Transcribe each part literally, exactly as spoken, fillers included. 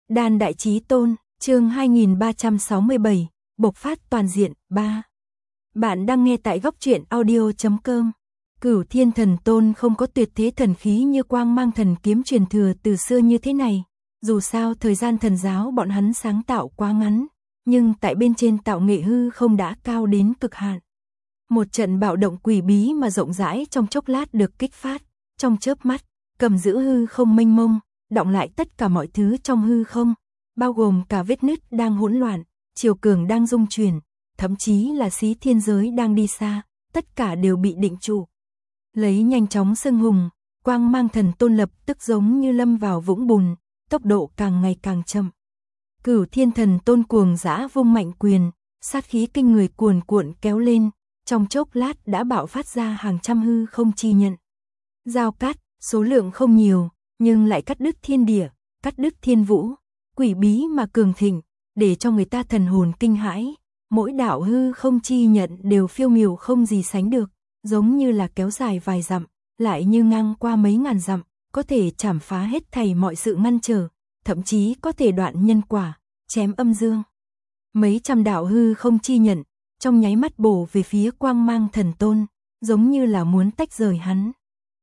Đan Đại Chí Tôn, chương hai nghìn ba trăm sáu mươi bảy, bộc phát toàn diện, ba. Bạn đang nghe tại góc truyện audio chấm com. Cửu Thiên Thần Tôn không có tuyệt thế thần khí như quang mang thần kiếm truyền thừa từ xưa như thế này. Dù sao thời gian thần giáo bọn hắn sáng tạo quá ngắn, nhưng tại bên trên tạo nghệ hư không đã cao đến cực hạn. Một trận bạo động quỷ bí mà rộng rãi trong chốc lát được kích phát, trong chớp mắt, cầm giữ hư không mênh mông, đọng lại tất cả mọi thứ trong hư không, bao gồm cả vết nứt đang hỗn loạn, chiều cường đang rung chuyển, thậm chí là xí thiên giới đang đi xa, tất cả đều bị định trụ. Lấy nhanh chóng xưng hùng, quang mang thần tôn lập tức giống như lâm vào vũng bùn, tốc độ càng ngày càng chậm. Cửu Thiên Thần Tôn cuồng dã vung mạnh quyền, sát khí kinh người cuồn cuộn kéo lên, trong chốc lát đã bạo phát ra hàng trăm hư không chi nhận. Giao cát, số lượng không nhiều, nhưng lại cắt đứt thiên địa, cắt đứt thiên vũ, quỷ bí mà cường thịnh, để cho người ta thần hồn kinh hãi. Mỗi đạo hư không chi nhận đều phiêu miểu không gì sánh được, giống như là kéo dài vài dặm, lại như ngang qua mấy ngàn dặm, có thể chảm phá hết thảy mọi sự ngăn trở, thậm chí có thể đoạn nhân quả, chém âm dương. Mấy trăm đạo hư không chi nhận, trong nháy mắt bổ về phía quang mang thần tôn, giống như là muốn tách rời hắn.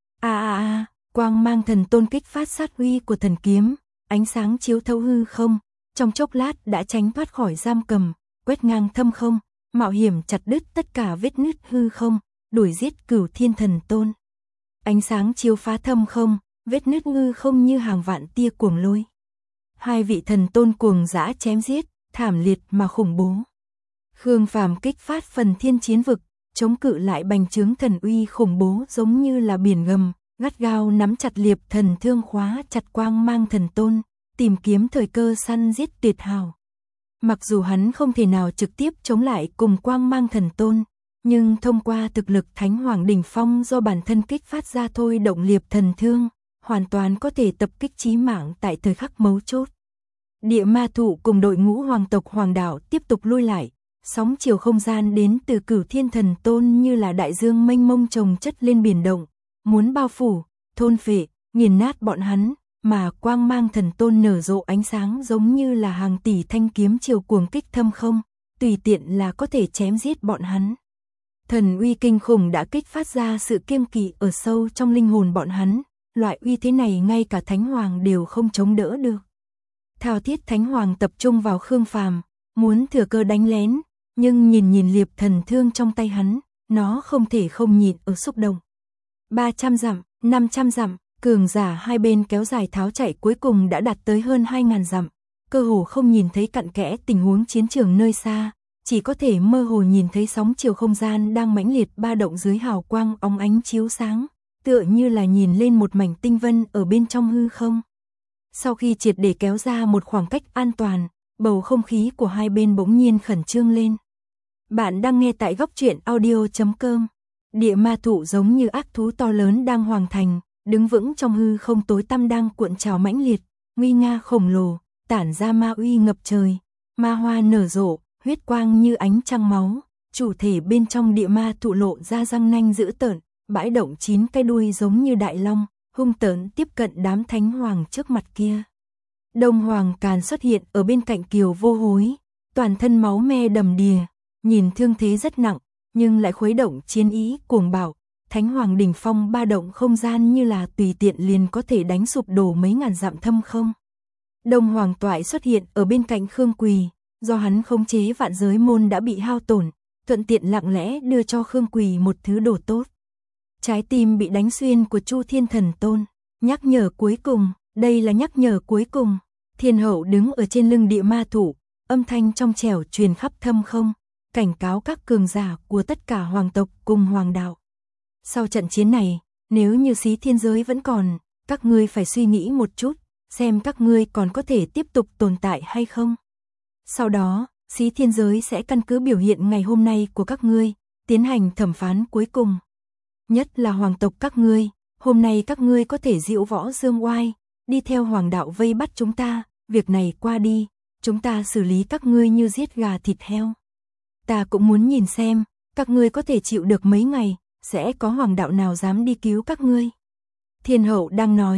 A a a, quang mang thần tôn kích phát sát uy của thần kiếm, ánh sáng chiếu thấu hư không, trong chốc lát đã tránh thoát khỏi giam cầm, quét ngang thâm không, mạo hiểm chặt đứt tất cả vết nứt hư không, đuổi giết Cửu Thiên Thần Tôn. Ánh sáng chiếu phá thâm không, vết nứt hư không như hàng vạn tia cuồng lôi. Hai vị thần tôn cuồng dã chém giết, thảm liệt mà khủng bố. Khương Phàm kích phát phần thiên chiến vực, chống cự lại bành trướng thần uy khủng bố giống như là biển gầm, gắt gao nắm chặt liệp thần thương khóa chặt quang mang thần tôn, tìm kiếm thời cơ săn giết tuyệt hào. Mặc dù hắn không thể nào trực tiếp chống lại cùng quang mang thần tôn, nhưng thông qua thực lực Thánh Hoàng đỉnh phong do bản thân kích phát ra thôi động liệp thần thương, hoàn toàn có thể tập kích chí mạng tại thời khắc mấu chốt. Địa ma thụ cùng đội ngũ hoàng tộc hoàng đạo tiếp tục lui lại, sóng chiều không gian đến từ Cửu Thiên Thần Tôn như là đại dương mênh mông chồng chất lên biển động, muốn bao phủ, thôn phệ, nghiền nát bọn hắn, mà quang mang thần tôn nở rộ ánh sáng giống như là hàng tỷ thanh kiếm chiều cuồng kích thâm không, tùy tiện là có thể chém giết bọn hắn. Thần uy kinh khủng đã kích phát ra sự kiêng kỵ ở sâu trong linh hồn bọn hắn, loại uy thế này ngay cả Thánh Hoàng đều không chống đỡ được. Thao Thiết Thánh Hoàng tập trung vào Khương Phàm, muốn thừa cơ đánh lén, nhưng nhìn nhìn liệp thần thương trong tay hắn, nó không thể không nhịn ở xúc động. ba trăm dặm, năm trăm dặm, cường giả hai bên kéo dài tháo chạy cuối cùng đã đạt tới hơn hai nghìn dặm, cơ hồ không nhìn thấy cặn kẽ tình huống chiến trường nơi xa, chỉ có thể mơ hồ nhìn thấy sóng chiều không gian đang mãnh liệt ba động dưới hào quang óng ánh chiếu sáng, tựa như là nhìn lên một mảnh tinh vân ở bên trong hư không. Sau khi triệt để kéo ra một khoảng cách an toàn, bầu không khí của hai bên bỗng nhiên khẩn trương lên. Bạn đang nghe tại góc truyện audio chấm com. Địa ma thụ giống như ác thú to lớn đang hoàng thành, đứng vững trong hư không tối tăm đang cuộn trào mãnh liệt, nguy nga khổng lồ, tản ra ma uy ngập trời, ma hoa nở rộ, huyết quang như ánh trăng máu, chủ thể bên trong địa ma thụ lộ ra răng nanh dữ tợn, bãi động chín cái đuôi giống như đại long, hung tợn tiếp cận đám thánh hoàng trước mặt kia. Đông Hoàng Càn xuất hiện ở bên cạnh Kiều Vô Hối, toàn thân máu me đầm đìa, nhìn thương thế rất nặng, nhưng lại khuấy động chiến ý cuồng bạo. Thánh Hoàng đỉnh phong ba động không gian như là tùy tiện liền có thể đánh sụp đổ mấy ngàn dặm thâm không. Đông Hoàng Toại xuất hiện ở bên cạnh Khương Quỳ, do hắn khống chế vạn giới môn đã bị hao tổn, thuận tiện lặng lẽ đưa cho Khương Quỳ một thứ đồ tốt. Trái tim bị đánh xuyên của Chu Thiên Thần Tôn, nhắc nhở cuối cùng, đây là nhắc nhở cuối cùng. Thiên hậu đứng ở trên lưng địa ma thụ, âm thanh trong trẻo truyền khắp thâm không, cảnh cáo các cường giả của tất cả hoàng tộc cùng hoàng đạo. Sau trận chiến này, nếu như xí thiên giới vẫn còn, các ngươi phải suy nghĩ một chút, xem các ngươi còn có thể tiếp tục tồn tại hay không. Sau đó, xí thiên giới sẽ căn cứ biểu hiện ngày hôm nay của các ngươi, tiến hành thẩm phán cuối cùng. Nhất là hoàng tộc các ngươi, hôm nay các ngươi có thể diễu võ dương oai, đi theo hoàng đạo vây bắt chúng ta, việc này qua đi, chúng ta xử lý các ngươi như giết gà thịt heo. Ta cũng muốn nhìn xem, các ngươi có thể chịu được mấy ngày, sẽ có hoàng đạo nào dám đi cứu các ngươi. Thiên hậu đang nói,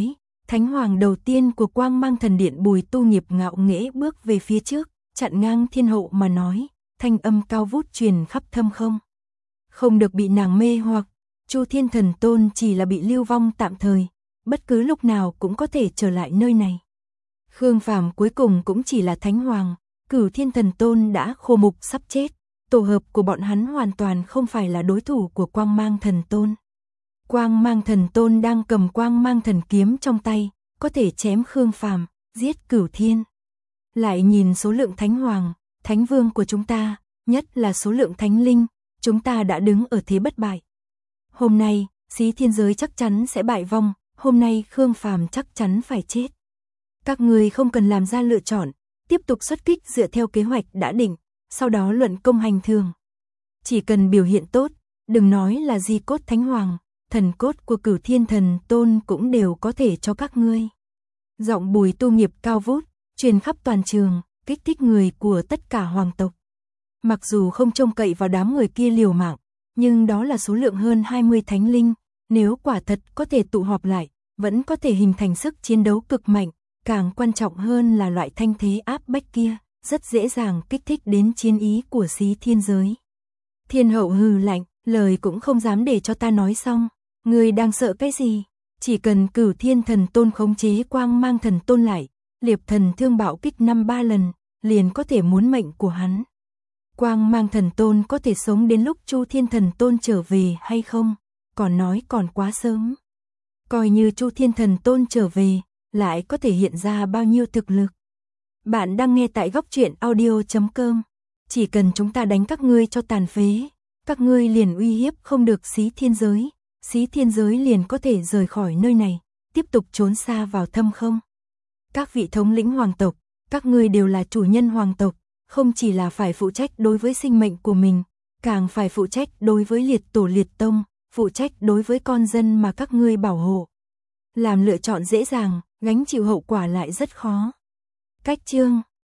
Thánh hoàng đầu tiên của Quang Mang Thần Điện Bùi Tu Nghiệp ngạo nghễ bước về phía trước, chặn ngang thiên hậu mà nói, thanh âm cao vút truyền khắp thâm không. Không được bị nàng mê hoặc, Chu Thiên Thần Tôn chỉ là bị lưu vong tạm thời, bất cứ lúc nào cũng có thể trở lại nơi này. Khương Phàm cuối cùng cũng chỉ là thánh hoàng, Cửu Thiên Thần Tôn đã khô mục sắp chết, tổ hợp của bọn hắn hoàn toàn không phải là đối thủ của Quang Mang Thần Tôn. Quang Mang Thần Tôn đang cầm Quang Mang Thần Kiếm trong tay, có thể chém Khương Phàm, giết Cửu Thiên. Lại nhìn số lượng thánh hoàng, thánh vương của chúng ta, nhất là số lượng thánh linh, chúng ta đã đứng ở thế bất bại. Hôm nay, Xí Thiên giới chắc chắn sẽ bại vong, hôm nay Khương Phàm chắc chắn phải chết. Các người không cần làm ra lựa chọn, tiếp tục xuất kích dựa theo kế hoạch đã định, sau đó luận công hành thường. Chỉ cần biểu hiện tốt, đừng nói là di cốt thánh hoàng, thần cốt của Cửu Thiên Thần Tôn cũng đều có thể cho các ngươi. Giọng Bùi Tu Nghiệp cao vút, truyền khắp toàn trường, kích thích người của tất cả hoàng tộc. Mặc dù không trông cậy vào đám người kia liều mạng, nhưng đó là số lượng hơn hai mươi thánh linh, nếu quả thật có thể tụ họp lại, vẫn có thể hình thành sức chiến đấu cực mạnh, càng quan trọng hơn là loại thanh thế áp bách kia, rất dễ dàng kích thích đến chiến ý của Xí Thiên giới. Thiên hậu hừ lạnh, lời cũng không dám để cho ta nói xong, ngươi đang sợ cái gì? Chỉ cần Cửu Thiên Thần Tôn khống chế Quang Mang Thần Tôn lại, Liệp Thần Thương bạo kích năm ba lần, liền có thể muốn mệnh của hắn. Quang Mang Thần Tôn có thể sống đến lúc Chu Thiên Thần Tôn trở về hay không? Còn nói còn quá sớm. Coi như Chu Thiên Thần Tôn trở về, lại có thể hiện ra bao nhiêu thực lực. Bạn đang nghe tại góc truyện audio chấm com. Chỉ cần chúng ta đánh các ngươi cho tàn phế, các ngươi liền uy hiếp không được Xí Thiên giới, Xí Thiên giới liền có thể rời khỏi nơi này, tiếp tục trốn xa vào thâm không. Các vị thống lĩnh hoàng tộc, các ngươi đều là chủ nhân hoàng tộc, không chỉ là phải phụ trách đối với sinh mệnh của mình, càng phải phụ trách đối với liệt tổ liệt tông, phụ trách đối với con dân mà các ngươi bảo hộ. Làm lựa chọn dễ dàng, gánh chịu hậu quả lại rất khó. Cách chương